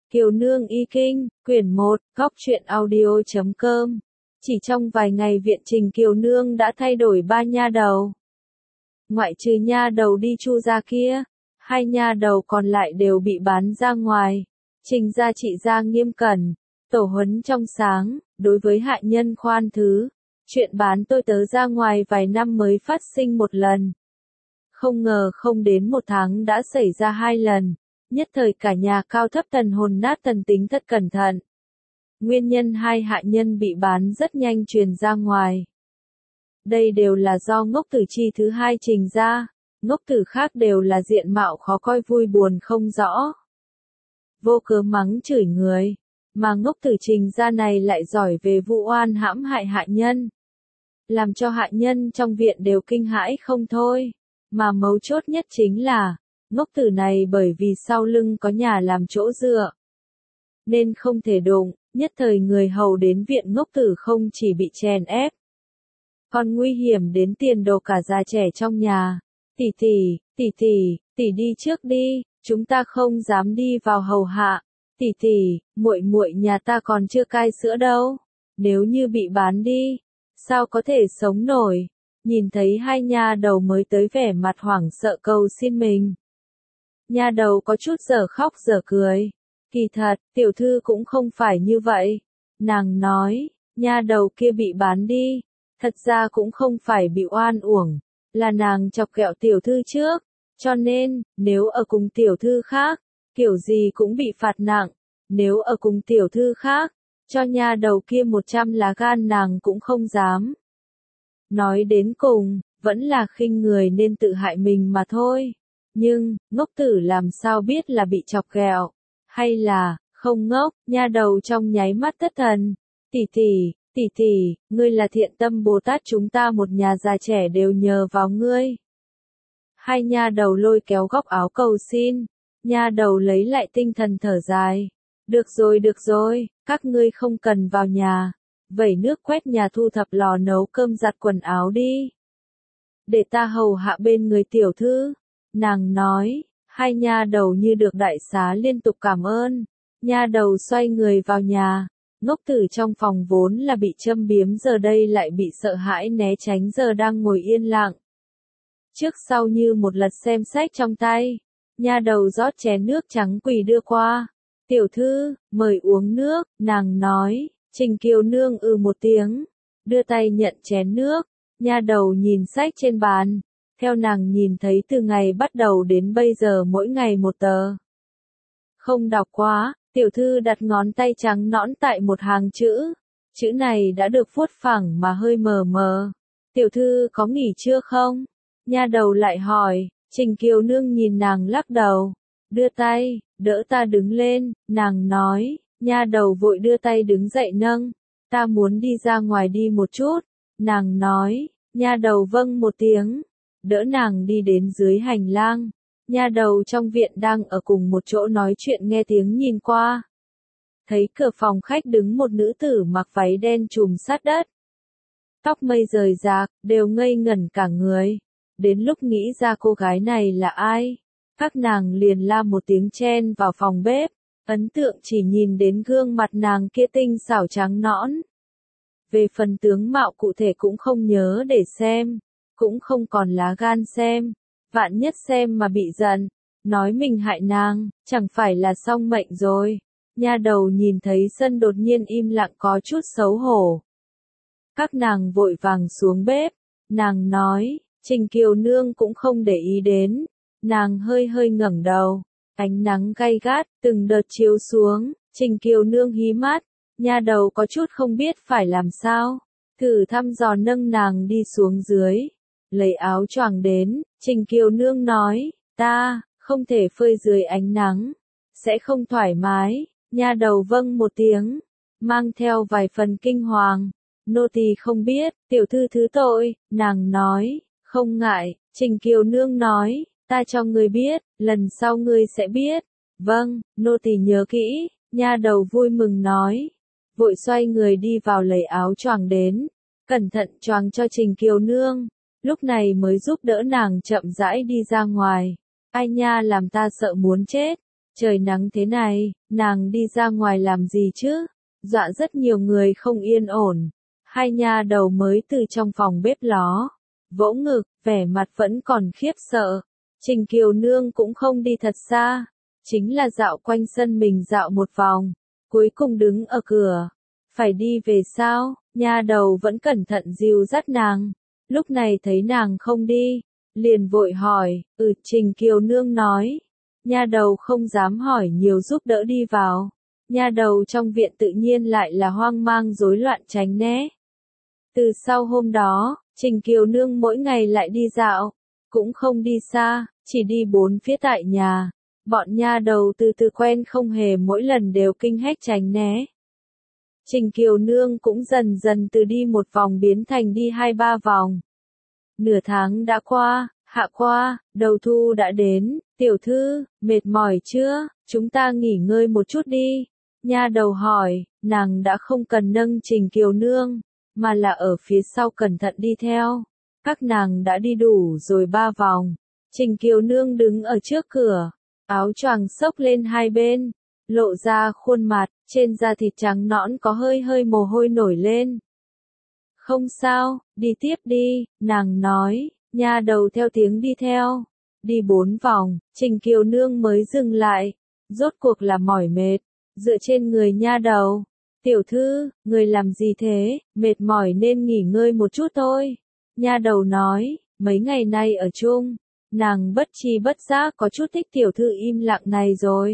Kiều Nương Y Kinh, quyển 1, góc truyện audio.com. Chỉ trong vài ngày viện Trình Kiều Nương đã thay đổi 3 nha đầu. Ngoại trừ nha đầu đi Chu gia kia, 2 nha đầu còn lại đều bị bán ra ngoài. Trình gia trị gia nghiêm cẩn, tổ huấn trong sáng, đối với hạ nhân khoan thứ. Chuyện bán tôi tớ ra ngoài vài năm mới phát sinh một lần. Không ngờ không đến 1 tháng đã xảy ra 2 lần. Nhất thời cả nhà cao thấp thần hồn nát thần tính thật cẩn thận. Nguyên nhân 2 hạ nhân bị bán rất nhanh truyền ra ngoài. Đây đều là do ngốc tử chi thứ 2 Trình ra, ngốc tử khác đều là diện mạo khó coi vui buồn không rõ. Vô cớ mắng chửi người, mà ngốc tử Trình ra này lại giỏi về vu oan hãm hại hạ nhân. Làm cho hạ nhân trong viện đều kinh hãi không thôi, mà mấu chốt nhất chính là, ngốc tử này bởi vì sau lưng có nhà làm chỗ dựa, nên không thể đụng, nhất thời người hầu đến viện ngốc tử không chỉ bị chèn ép, còn nguy hiểm đến tiền đồ cả già trẻ trong nhà. Tỷ đi trước đi, chúng ta không dám đi vào hầu hạ. Muội muội nhà ta còn chưa cai sữa đâu, nếu như bị bán đi, sao có thể sống nổi. Nhìn thấy 2 nha đầu mới tới vẻ mặt hoảng sợ cầu xin mình. Nha đầu có chút dở khóc dở cười. Kỳ thật, tiểu thư cũng không phải như vậy. Nàng nói, nha đầu kia bị bán đi. Thật ra cũng không phải bị oan uổng, là nàng chọc ghẹo tiểu thư trước. Cho nên, nếu ở cùng tiểu thư khác, kiểu gì cũng bị phạt nặng. Nếu ở cùng tiểu thư khác, cho nha đầu kia 100 lá gan nàng cũng không dám. Nói đến cùng, vẫn là khinh người nên tự hại mình mà thôi. Nhưng, ngốc tử làm sao biết là bị chọc ghẹo, hay là, không ngốc, nha đầu trong nháy mắt thất thần. Tỷ, ngươi là thiện tâm Bồ Tát, chúng ta một nhà già trẻ đều nhờ vào ngươi. 2 nha đầu lôi kéo góc áo cầu xin, nha đầu lấy lại tinh thần thở dài. Được rồi, các ngươi không cần vào nhà, vẩy nước quét nhà thu thập lò nấu cơm giặt quần áo đi. Để ta hầu hạ bên người tiểu thư. Nàng nói, 2 nha đầu như được đại xá liên tục cảm ơn. Nha đầu xoay người vào nhà, ngốc tử trong phòng vốn là bị châm biếm giờ đây lại bị sợ hãi né tránh giờ đang ngồi yên lặng. Trước sau như một lật xem sách trong tay, nha đầu rót chén nước trắng quỳ đưa qua. Tiểu thư, mời uống nước, nàng nói. Trình Kiều Nương một tiếng, đưa tay nhận chén nước. Nha đầu nhìn sách trên bàn, theo nàng nhìn thấy từ ngày bắt đầu đến bây giờ mỗi ngày một tờ. Không đọc quá, tiểu thư đặt ngón tay trắng nõn tại một hàng chữ. Chữ này đã được vuốt phẳng mà hơi mờ mờ. Tiểu thư có nghỉ trưa không? Nha đầu lại hỏi. Trình Kiều Nương nhìn nàng lắc đầu, đưa tay, đỡ ta đứng lên, nàng nói. Nha đầu vội đưa tay đứng dậy nâng. Ta muốn đi ra ngoài đi một chút. Nàng nói. Nha đầu vâng một tiếng, đỡ nàng đi đến dưới hành lang. Nha đầu trong viện đang ở cùng một chỗ nói chuyện nghe tiếng nhìn qua. Thấy cửa phòng khách đứng một nữ tử mặc váy đen trùm sát đất. Tóc mây rời rạc, đều ngây ngẩn cả người. Đến lúc nghĩ ra cô gái này là ai, các nàng liền la một tiếng chen vào phòng bếp. Ấn tượng chỉ nhìn đến gương mặt nàng kia tinh xảo trắng nõn. Về phần tướng mạo cụ thể cũng không nhớ để xem, cũng không còn lá gan xem, vạn nhất xem mà bị giận, nói mình hại nàng, chẳng phải là xong mệnh rồi. Nha đầu nhìn thấy sân đột nhiên im lặng có chút xấu hổ. Các nàng vội vàng xuống bếp, nàng nói, Trình Kiều Nương cũng không để ý đến, nàng hơi ngẩng đầu. Ánh nắng gay gắt, từng đợt chiếu xuống, Trình Kiều Nương hí mắt, nha đầu có chút không biết phải làm sao, thử thăm dò nâng nàng đi xuống dưới, lấy áo choàng đến. Trình Kiều Nương nói, ta, không thể phơi dưới ánh nắng, sẽ không thoải mái. Nha đầu vâng một tiếng, mang theo vài phần kinh hoàng, nô tỳ không biết, tiểu thư thứ tội. Nàng nói, không ngại. Trình Kiều Nương nói, ta cho ngươi biết, lần sau ngươi sẽ biết. Vâng, nô tỳ nhớ kỹ. Nha đầu vui mừng nói, vội xoay người đi vào lấy áo choàng đến, cẩn thận choàng cho Trình Kiều Nương, lúc này mới giúp đỡ nàng chậm rãi đi ra ngoài. Ai nha, làm ta sợ muốn chết. Trời nắng thế này, nàng đi ra ngoài làm gì chứ? Dọa rất nhiều người không yên ổn. Hai nha đầu mới từ trong phòng bếp ló, vỗ ngực, vẻ mặt vẫn còn khiếp sợ. Trình Kiều Nương cũng không đi thật xa, chính là dạo quanh sân mình dạo một vòng, cuối cùng đứng ở cửa. Phải đi về sao? Nha đầu vẫn cẩn thận dìu dắt nàng. Lúc này thấy nàng không đi, liền vội hỏi, Trình Kiều Nương nói. Nha đầu không dám hỏi nhiều giúp đỡ đi vào. Nha đầu trong viện tự nhiên lại là hoang mang rối loạn tránh né. Từ sau hôm đó, Trình Kiều Nương mỗi ngày lại đi dạo, cũng không đi xa, chỉ đi bốn phía tại nhà. Bọn nha đầu từ từ quen không hề mỗi lần đều kinh hách tránh né. Trình Kiều Nương cũng dần dần từ đi một vòng biến thành đi 2-3 vòng. Nửa tháng đã qua, hạ qua, đầu thu đã đến, tiểu thư, mệt mỏi chưa, chúng ta nghỉ ngơi một chút đi. Nha đầu hỏi, nàng đã không cần nâng Trình Kiều Nương, mà là ở phía sau cẩn thận đi theo. Các nàng đã đi đủ rồi 3 vòng. Trình Kiều Nương đứng ở trước cửa, áo choàng xốc lên hai bên, lộ ra khuôn mặt, trên da thịt trắng nõn có hơi hơi mồ hôi nổi lên. Không sao, đi tiếp đi, nàng nói, nha đầu theo tiếng đi theo. Đi 4 vòng, Trình Kiều Nương mới dừng lại, rốt cuộc là mỏi mệt, dựa trên người nha đầu. Tiểu thư, người làm gì thế, mệt mỏi nên nghỉ ngơi một chút thôi. Nha đầu nói, mấy ngày nay ở chung, nàng bất tri bất giác có chút thích tiểu thư im lặng này rồi.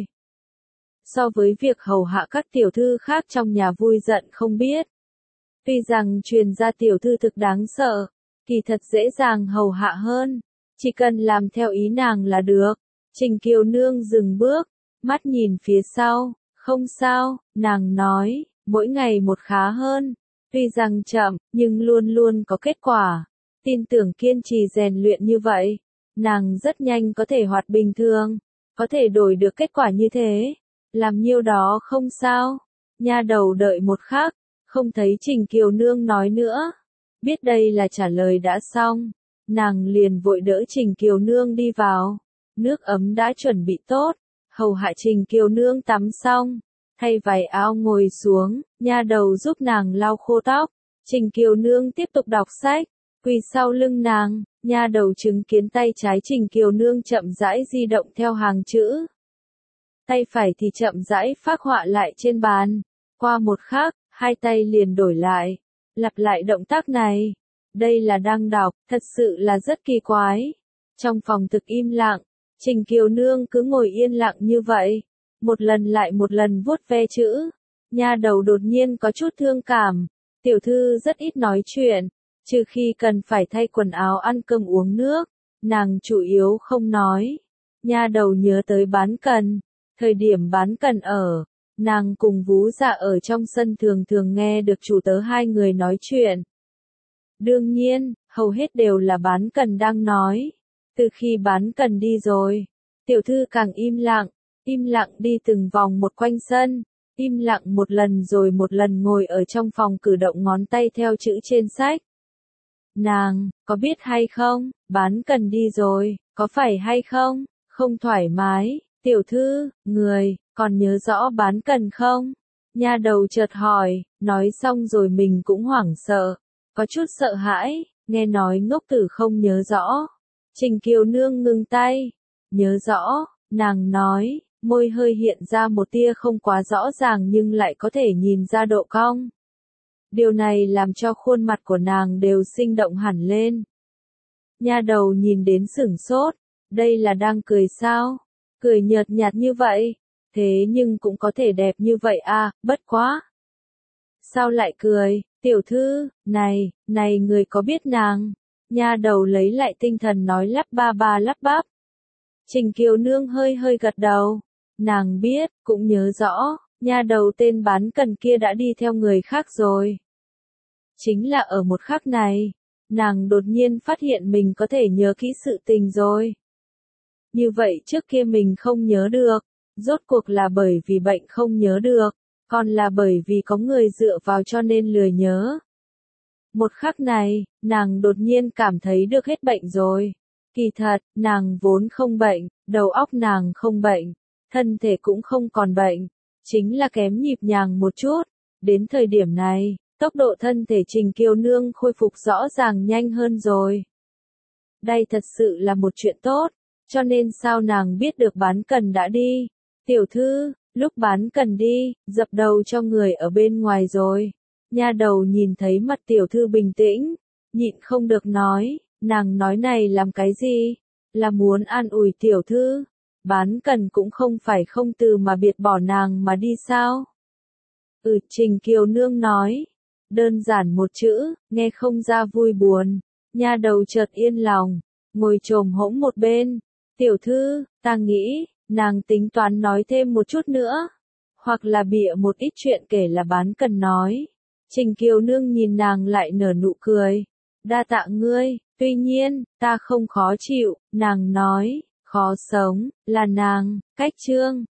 So với việc hầu hạ các tiểu thư khác trong nhà vui giận không biết. Tuy rằng truyền ra tiểu thư thực đáng sợ, kỳ thật dễ dàng hầu hạ hơn, chỉ cần làm theo ý nàng là được. Trình Kiều Nương dừng bước, mắt nhìn phía sau, không sao, nàng nói, mỗi ngày một khá hơn, tuy rằng chậm, nhưng luôn luôn có kết quả. Tin tưởng kiên trì rèn luyện như vậy, nàng rất nhanh có thể hoạt bình thường, có thể đổi được kết quả như thế. Làm nhiêu đó không sao. Nha đầu đợi một khắc, không thấy Trình Kiều Nương nói nữa. Biết đây là trả lời đã xong, nàng liền vội đỡ Trình Kiều Nương đi vào. Nước ấm đã chuẩn bị tốt, hầu hạ Trình Kiều Nương tắm xong, thay vải áo ngồi xuống, nha đầu giúp nàng lau khô tóc. Trình Kiều Nương tiếp tục đọc sách, quỳ sau lưng nàng, nha đầu chứng kiến tay trái Trình Kiều Nương chậm rãi di động theo hàng chữ. Tay phải thì chậm rãi phác họa lại trên bàn. Qua một khắc, hai tay liền đổi lại, lặp lại động tác này. Đây là đang đọc, thật sự là rất kỳ quái. Trong phòng thực im lặng, Trình Kiều Nương cứ ngồi yên lặng như vậy, một lần lại một lần vuốt ve chữ. Nha đầu đột nhiên có chút thương cảm, tiểu thư rất ít nói chuyện, trừ khi cần phải thay quần áo ăn cơm uống nước, nàng chủ yếu không nói. Nha đầu nhớ tới Bán Cần. Thời điểm Bán Cần ở, nàng cùng Vú Dạ ở trong sân thường thường nghe được chủ tớ hai người nói chuyện. Đương nhiên, hầu hết đều là Bán Cần đang nói. Từ khi Bán Cần đi rồi, tiểu thư càng im lặng đi từng vòng một quanh sân, im lặng một lần rồi một lần ngồi ở trong phòng cử động ngón tay theo chữ trên sách. Nàng, có biết hay không, Bán Cần đi rồi, có phải hay không, không thoải mái. Tiểu thư, người, còn nhớ rõ Bán Cần không? Nha đầu chợt hỏi, nói xong rồi mình cũng hoảng sợ, có chút sợ hãi, nghe nói ngốc tử không nhớ rõ. Trình Kiều Nương ngừng tay, nhớ rõ, nàng nói, môi hơi hiện ra một tia không quá rõ ràng nhưng lại có thể nhìn ra độ cong. Điều này làm cho khuôn mặt của nàng đều sinh động hẳn lên. Nha đầu nhìn đến sửng sốt, đây là đang cười sao? Cười nhợt nhạt như vậy, thế nhưng cũng có thể đẹp như vậy à, bất quá. Sao lại cười, tiểu thư, này người có biết nàng? Nha đầu lấy lại tinh thần nói lắp ba lắp bắp. Trình Kiều Nương hơi hơi gật đầu, nàng biết, cũng nhớ rõ, nha đầu tên Bán Cần kia đã đi theo người khác rồi. Chính là ở một khắc này, nàng đột nhiên phát hiện mình có thể nhớ kỹ sự tình rồi. Như vậy trước kia mình không nhớ được, rốt cuộc là bởi vì bệnh không nhớ được, còn là bởi vì có người dựa vào cho nên lười nhớ. Một khắc này, nàng đột nhiên cảm thấy được hết bệnh rồi. Kỳ thật, nàng vốn không bệnh, đầu óc nàng không bệnh, thân thể cũng không còn bệnh, chính là kém nhịp nhàng một chút. Đến thời điểm này, tốc độ thân thể Trình Kiều Nương khôi phục rõ ràng nhanh hơn rồi. Đây thật sự là một chuyện tốt, cho nên sao nàng biết được Bán Cần đã đi. Tiểu thư, lúc Bán Cần đi, dập đầu cho người ở bên ngoài rồi. Nha đầu nhìn thấy mặt tiểu thư bình tĩnh, nhịn không được nói, nàng nói này làm cái gì? Là muốn an ủi tiểu thư. Bán Cần cũng không phải không từ mà biệt bỏ nàng mà đi sao? Trình Kiều Nương nói. Đơn giản một chữ, nghe không ra vui buồn. Nha đầu chợt yên lòng, ngồi chồm hỗn một bên. Tiểu thư, ta nghĩ, nàng tính toán nói thêm một chút nữa. Hoặc là bịa một ít chuyện kể là Bán Cần nói. Trình Kiều Nương nhìn nàng lại nở nụ cười. Đa tạ ngươi, tuy nhiên, ta không khó chịu, nàng nói, khó sống, là nàng, cách trương.